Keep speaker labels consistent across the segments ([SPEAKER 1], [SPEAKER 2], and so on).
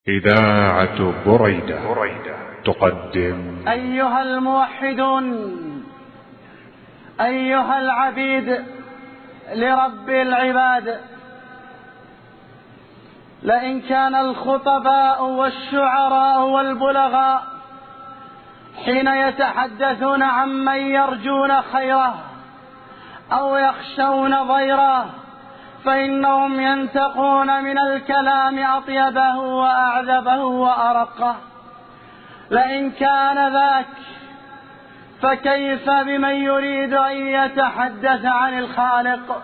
[SPEAKER 1] إذاعة بريدة تقدم.
[SPEAKER 2] أيها الموحدون، أيها العبيد لرب العباد، لئن كان الخطباء والشعراء والبلغاء حين يتحدثون عمن يرجون خيره أو يخشون ضيره فإنهم ينتقون من الكلام أطيبه وأعذبه وأرقه. لئن كان ذاك فكيف بمن يريد أن يتحدث عن الخالق؟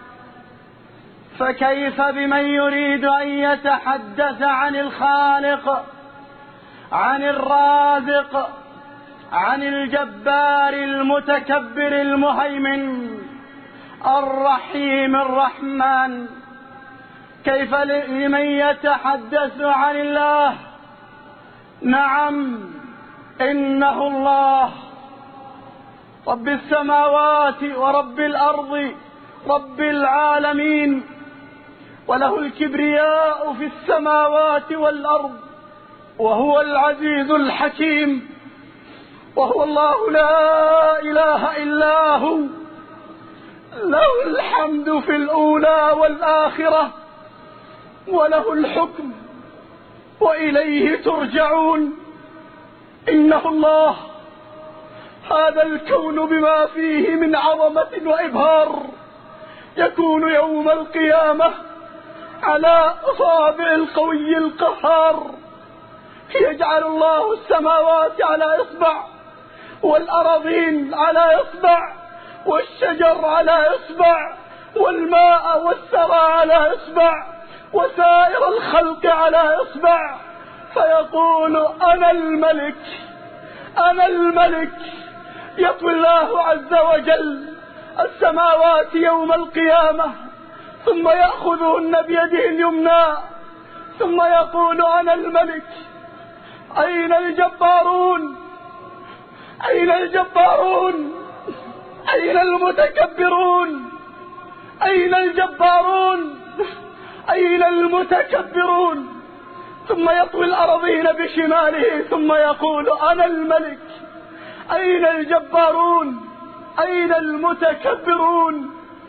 [SPEAKER 2] فكيف بمن يريد أن يتحدث عن الخالق، عن الرازق، عن الجبار المتكبر المهيمن الرحيم الرحمن؟ كيف لمن يتحدث عن الله؟ نعم، إنه الله رب السماوات ورب الأرض، رب العالمين، وله الكبرياء في السماوات والأرض، وهو العزيز الحكيم، وهو الله لا إله إلا هو، له الحمد في الأولى والآخرة، وله الحكم وإليه ترجعون. إنه الله، هذا الكون بما فيه من عظمة وإبهار يكون يوم القيامة على أصابع القوي القهار. يجعل الله السماوات على إصبع، والأراضين على إصبع، والشجر على إصبع، والماء والثرى على إصبع، وسائر الخلق على إصبع، فيقول أنا الملك، أنا الملك. يطوي الله عز وجل السماوات يوم القيامة ثم يأخذهن بيده اليمنى ثم يقول أنا الملك. أين الجبارون؟ أين الجبارون؟ أين المتكبرون؟ أين الجبارون؟ أين المتكبرون؟ ثم يطوي الأرضين بشماله ثم يقول أنا الملك. أين الجبارون؟ أين المتكبرون؟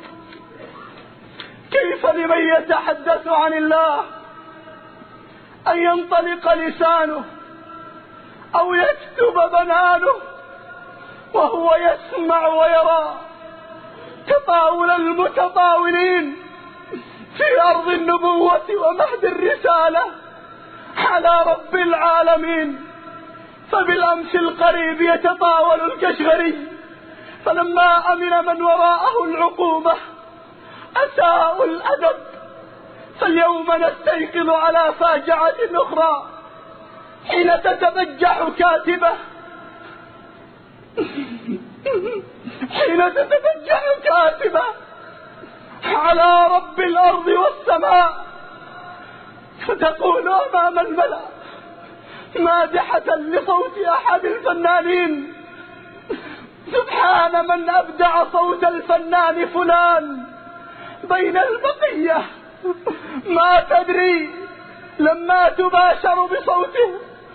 [SPEAKER 2] كيف لمن يتحدث عن الله أن ينطلق لسانه أو يكتب بنانه وهو يسمع ويرى تطاول المتطاولين في أرض النبوة ومهد الرسالة على رب العالمين؟ فبالأمس القريب يتطاول الكشغري، فلما أمن من وراءه العقوبة أساءوا الأدب، فاليوم نستيقظ على فاجعة أخرى حين تتبجح كاتبة، حين تتبجح كاتبة على رب الأرض والسماء فتقول أمام الملأ مادحة لصوت أحد الفنانين: سبحان من أبدع صوت الفنان فلان بين البقية. ما تدري لما تباشر بصوته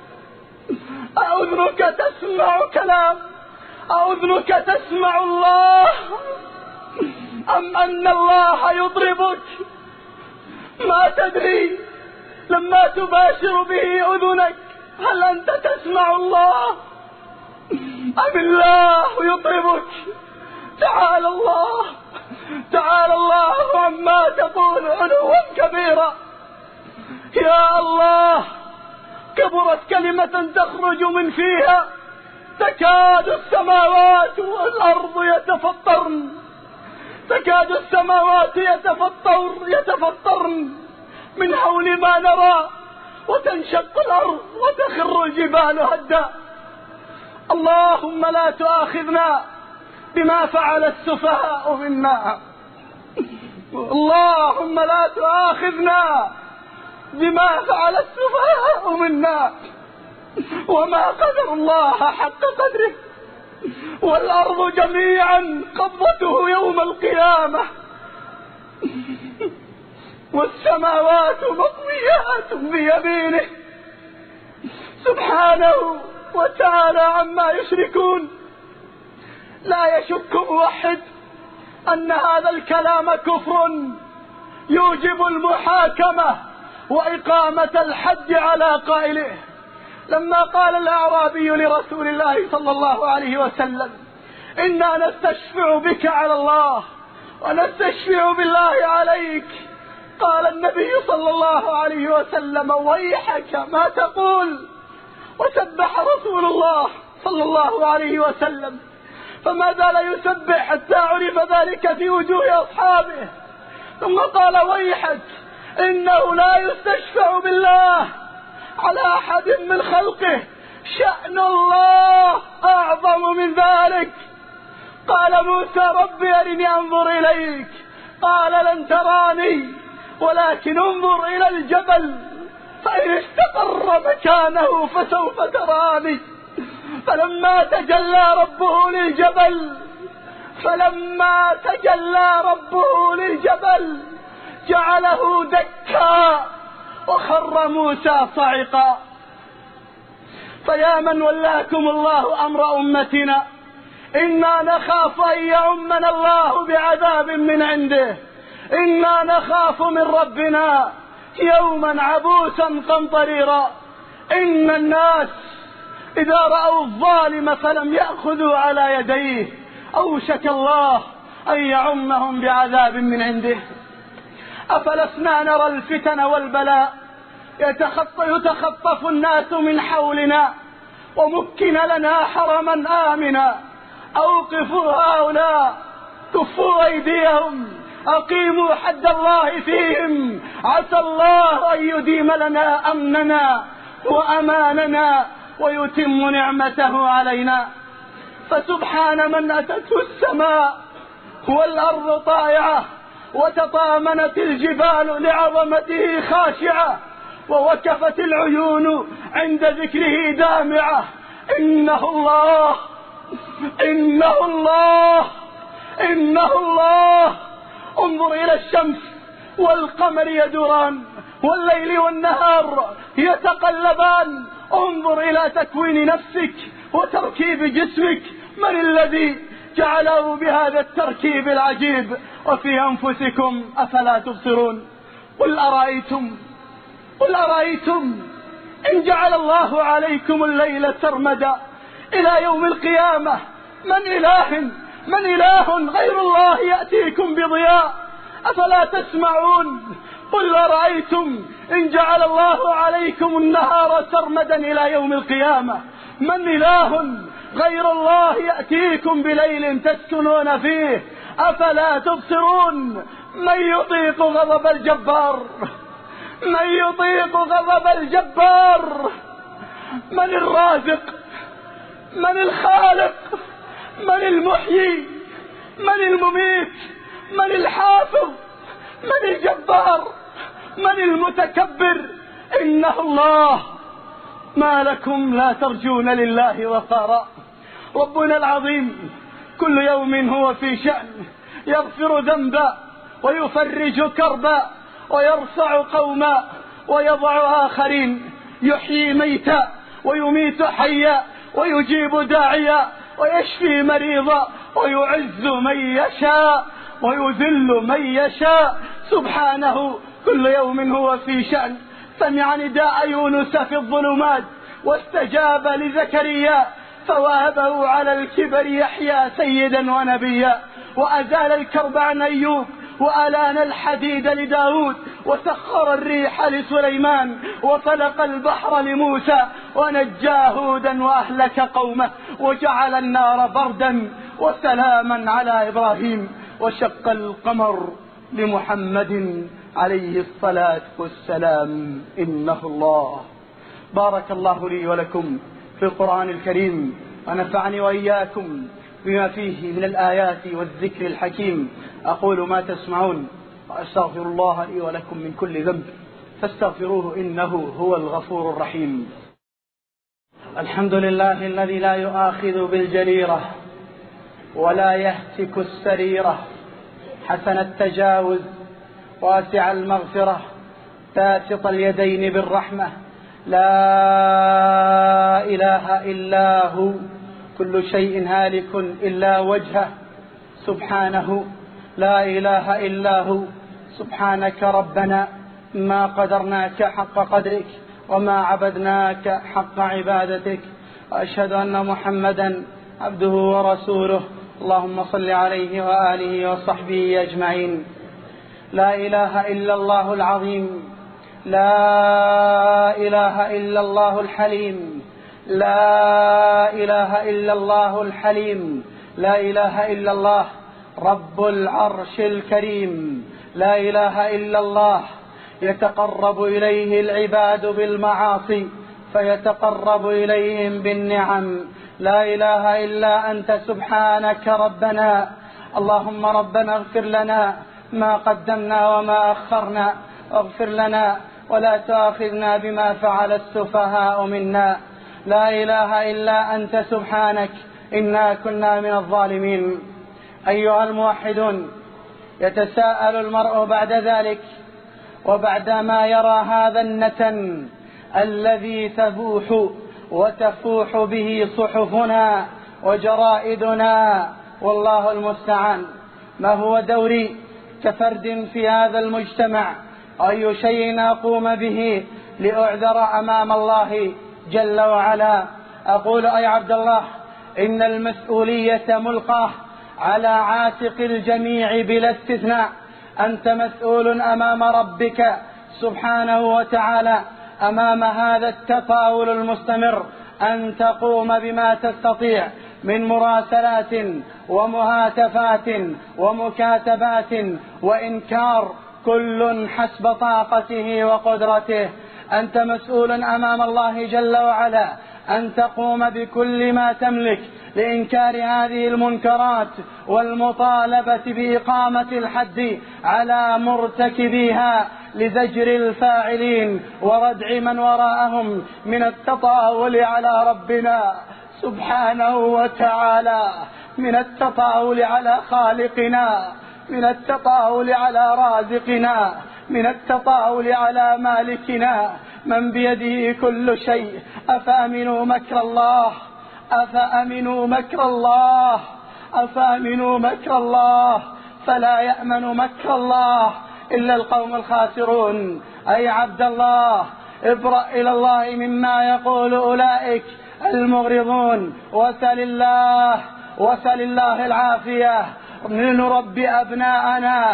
[SPEAKER 2] أذنك تسمع كلام، أذنك تسمع الله، أم أن الله يضربك؟ ما تدري لما تباشر به أذنك هل أنت تسمع الله أم الله يضربك؟ تعالى الله، تعالى الله عما تقول علوا كبيرا. يا الله، كبرت كلمة تخرج من فيها تكاد السماوات والأرض يتفطرن، تكاد السماوات يتفطرن من حول ما نرى، وتنشق الأرض وتخر الجبال هدا. اللهم لا تؤاخذنا بما فعل السفهاء منا، اللهم لا تؤاخذنا بما فعل السفهاء منا. وما قدر الله حق قدره، والأرض جميعا قبضته يوم القيامة، والسماوات مطويات بيمينه سبحانه وتعالى عما يشركون. لا يشك موحد أن هذا الكلام كفر يوجب المحاكمة وإقامة الحد على قائله. لما قال الأعرابي لرسول الله صلى الله عليه وسلم: إنا نستشفع بك على الله ونستشفع بالله عليك، قال النبي صلى الله عليه وسلم: ويحك ما تقول. وسبح رسول الله صلى الله عليه وسلم، فما زال يسبح حتى عرف ذلك في وجوه أصحابه، ثم قال: ويحك إنه لا يستشفع بالله على أحد من خلقه، شأن الله أعظم من ذلك. قال موسى: ربي أرني أنظر إليك، قال: لن تراني ولكن انظر إلى الجبل فإن استقر مكانه فسوف تراني. فلما تجلى ربه للجبل جعله دكا وخر موسى صعقا. فيا من ولاكم الله أمر أمتنا، إنا نخاف أن يعمنا الله بعذاب من عنده، إنا نخاف من ربنا يوما عبوسا قمطريرا. إن الناس إذا رأوا الظالم فلم يأخذوا على يديه أوشك الله أن يعمهم بعذاب من عنده. أفلسنا نرى الفتن والبلاء يتخطف الناس من حولنا، ومكن لنا حرما آمنا. أوقفوا هؤلاء، كفوا أيديهم، أقيموا حد الله فيهم، عسى الله أن يديم لنا أمننا وأماننا ويتم نعمته علينا. فسبحان من أتته السماء والأرض طائعة، وتطامنت الجبال لعظمته خاشعة، ووكفت العيون عند ذكره دامعة. إنه الله، إنه الله، إنه الله. انظر إلى الشمس والقمر يدوران، والليل والنهار يتقلبان. انظر إلى تكوين نفسك وتركيب جسمك، من الذي جعله بهذا التركيب العجيب؟ وفي أنفسكم أفلا تبصرون؟ قل أرأيتم إن جعل الله عليكم الليل سرمدا إلى يوم القيامة، من إله غير الله يأتيكم بضياء؟ أفلا تسمعون؟ قل أرأيتم إن جعل الله عليكم النهار سرمدا إلى يوم القيامة، من إله غير الله يأتيكم بليل تسكنون فيه؟ أفلا تبصرون؟ من يطيق غضب الجبار؟ من يطيق غضب الجبار؟ من الرازق؟ من الخالق؟ من المحيي؟ من المميت؟ من الحافظ؟ من الجبار؟ من المتكبر؟ إنه الله. ما لكم لا ترجون لله وقارا؟ ربنا العظيم كل يوم هو في شأن، يغفر ذنبا ويفرج كربا ويرفع قوما ويضع آخرين، يحيي ميتا ويميت حيا ويجيب داعيا ويشفي مريضا ويعز من يشاء ويذل من يشاء. سبحانه كل يوم هو في شأن. سمع نداء يونس في الظلمات واستجاب لزكريا فوهبه على الكبر يحيى سيدا ونبيا، وأزال الكرب عن أيوب وألان الحديد لداود، وسخر الريح لسليمان وطلق البحر لموسى، ونجى هودا وأهلك قومه، وجعل النار بردا وسلاما على إبراهيم، وشق القمر لمحمد عليه الصلاة والسلام. إنه الله. بارك الله لي ولكم في القرآن الكريم، ونفعني وإياكم بما فيه من الآيات والذكر الحكيم. أقول ما تسمعون، وأستغفر الله لي ولكم من كل ذنب فاستغفروه إنه هو الغفور الرحيم. الحمد لله الذي لا يؤاخذ بالجريرة ولا يهتك السريرة، حسن التجاوز واسع المغفرة، باسط اليدين بالرحمة، لا إله إلا هو، كل شيء هالك إلا وجهه سبحانه، لا إله إلا هو. سبحانك ربنا ما قدرناك حق قدرك وما عبدناك حق عبادتك، وأشهد أن محمدا عبده ورسوله. اللهم صل عليه وآله وصحبه أجمعين. لا إله إلا الله العظيم، لا إله إلا الله الحليم، لا إله إلا الله الحليم، لا إله إلا الله رب العرش الكريم، لا إله إلا الله يتقرب إليه العباد بالمعاصي فيتقرب إليهم بالنعم. لا إله إلا أنت سبحانك ربنا. اللهم ربنا اغفر لنا ما قدمنا وما أخرنا، واغفر لنا ولا تؤاخذنا بما فعل السفهاء منا. لا إله إلا أنت سبحانك إنا كنا من الظالمين. أيها الموحدون، يتساءل المرء بعد ذلك وبعدما يرى هذا النتن الذي تبوح وتفوح به صحفنا وجرائدنا، والله المستعان، ما هو دوري كفرد في هذا المجتمع؟ أي شيء أقوم به لأعذر أمام الله جل وعلا؟ أقول أي عبد الله، إن المسؤولية ملقاة على عاتق الجميع بلا استثناء. أنت مسؤول أمام ربك سبحانه وتعالى أمام هذا التطاول المستمر أن تقوم بما تستطيع من مراسلات ومهاتفات ومكاتبات وإنكار، كل حسب طاقته وقدرته. أنت مسؤول أمام الله جل وعلا أن تقوم بكل ما تملك لإنكار هذه المنكرات والمطالبة بإقامة الحد على مرتكبيها لزجر الفاعلين وردع من وراءهم من التطاول على ربنا سبحانه وتعالى، من التطاول على خالقنا، من التطاول على رازقنا، من التطاول على مالكنا من بيده كل شيء. أفأمنوا مكر الله، أفأمنوا مكر الله، أفأمنوا مكر الله، فلا يأمن مكر الله إلا القوم الخاسرون. أي عبد الله، ابرأ إلى الله مما يقول أولئك المغرضون، وسل الله العافية لنربي أبناءنا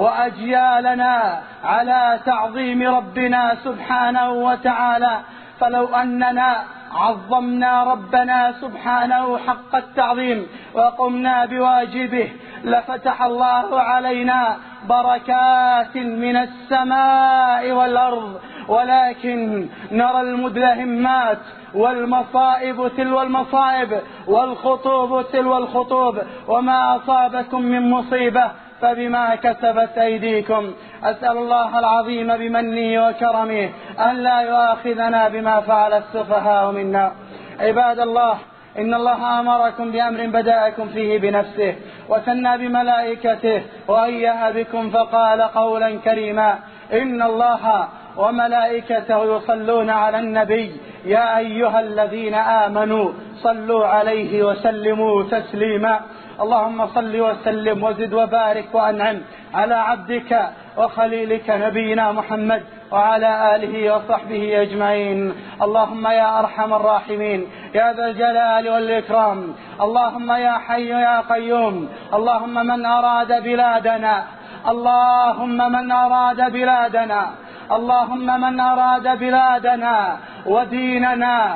[SPEAKER 2] وأجيالنا على تعظيم ربنا سبحانه وتعالى. فلو أننا عظمنا ربنا سبحانه حق التعظيم وقمنا بواجبه لفتح الله علينا بركات من السماء والأرض، ولكن نرى المدلهمات والمصائب تلو المصائب والخطوب تلو الخطوب، وما أصابكم من مصيبة فبما كسبت أيديكم. أسأل الله العظيم بمنه وكرمه أن لا يؤاخذنا بما فعل السفهاء منا. عباد الله، إن الله أمركم بأمر بدأكم فيه بنفسه وثنى بملائكته وأيها بكم فقال قولا كريما: إن الله وملائكته يصلون على النبي يا أيها الذين آمنوا صلوا عليه وسلموا تسليما. اللهم صل وسلم وزد وبارك وأنعم على عبدك وخليلك نبينا محمد وعلى آله وصحبه أجمعين. اللهم يا أرحم الراحمين يا ذا الجلال والإكرام، اللهم يا حي يا قيوم، اللهم من أراد بلادنا، اللهم من أراد بلادنا، اللهم من أراد بلادنا وديننا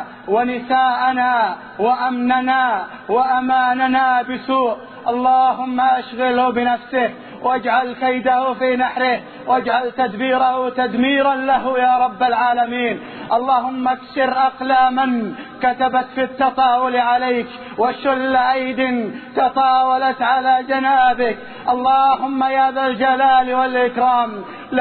[SPEAKER 2] ونساءنا وأمننا وأماننا بسوء، اللهم أشغله بنفسه واجعل كيده في نحره واجعل تدبيره تدميرا له يا رب العالمين. اللهم اكسر أقلاما كتبت في التطاول عليك وشل أيد تطاولت على جنابك. اللهم يا ذا الجلال والإكرام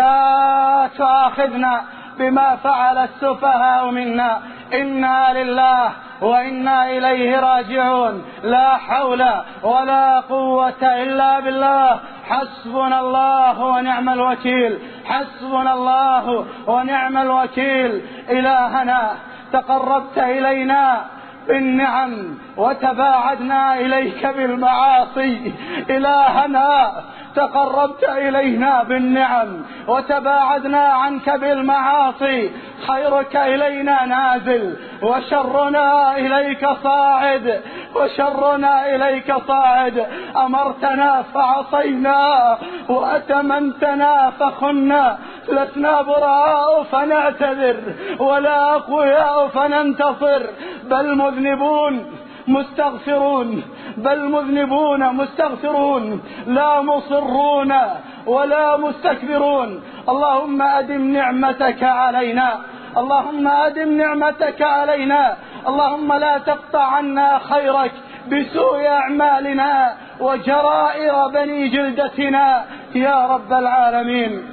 [SPEAKER 2] لا تؤاخذنا بما فعل السفهاء منا، إنا لله وإنا إليه راجعون، لا حول ولا قوة إلا بالله. حسبنا الله ونعم الوكيل، حسبنا الله ونعم الوكيل. إلهنا تقربت إلينا بالنعم وتباعدنا إليك بالمعاصي. إلهنا تقربت إلينا بالنعم وتباعدنا عنك بالمعاصي. خيرك إلينا نازل وشرنا إليك صاعد، وشرنا إليك صاعد. أمرتنا فعصينا وأتمنتنا فخنا. لسنا براء فنعتذر ولا أقوياء فننتصر، بل مذنبون مستغفرون، بل مذنبون مستغفرون، لا مصرون ولا مستكبرون. اللهم أدم نعمتك علينا، اللهم أدم نعمتك علينا. اللهم لا تقطع عنا خيرك بسوء أعمالنا وجرائر بني جلدتنا يا رب العالمين.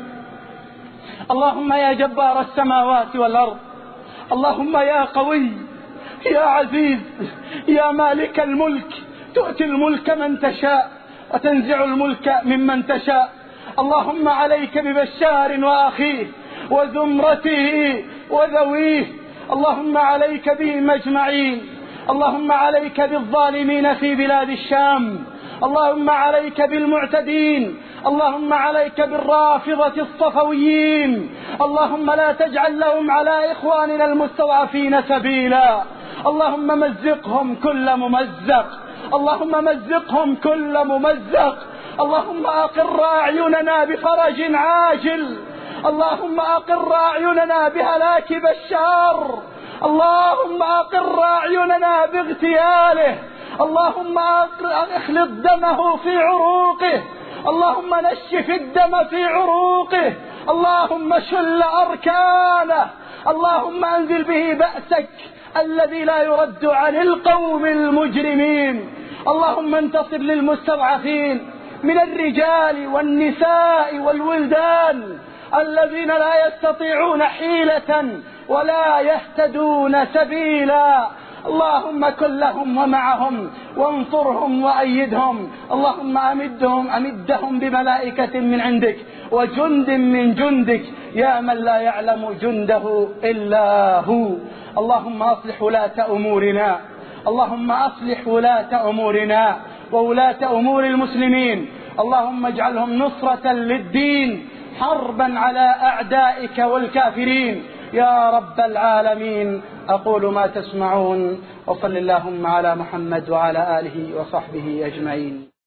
[SPEAKER 2] اللهم يا جبار السماوات والأرض، اللهم يا قوي يا عزيز يا مالك الملك، تؤتي الملك من تشاء وتنزع الملك ممن تشاء. اللهم عليك ببشار وأخيه وزمرته وذويه، اللهم عليك بهم أجمعين. اللهم عليك بالظالمين في بلاد الشام، اللهم عليك بالمعتدين، اللهم عليك بالرافضة الصفويين. اللهم لا تجعل لهم على إخواننا المستضعفين سبيلا. اللهم مزقهم كل ممزق، اللهم مزقهم كل ممزق. اللهم أقر أعيننا بفرج عاجل، اللهم أقر أعيننا بهلاك بشار، اللهم أقر أعيننا باغتياله، اللهم اخلط دمه في عروقه، اللهم نشف الدم في عروقه، اللهم شل أركانه، اللهم أنزل به بأسك الذي لا يرد عن القوم المجرمين. اللهم انتصر للمستضعفين من الرجال والنساء والولدان الذين لا يستطيعون حيلة ولا يهتدون سبيلا. اللهم كن لهم ومعهم وانصرهم وأيدهم. اللهم أمدهم بملائكة من عندك وجند من جندك يا من لا يعلم جنده إلا هو. اللهم أصلح ولاة أمورنا، اللهم أصلح ولاة أمورنا وولاة أمور المسلمين. اللهم اجعلهم نصرة للدين حربا على أعدائك والكافرين يا رب العالمين. أقول ما تسمعون، وصل اللهم على محمد وعلى آله وصحبه أجمعين.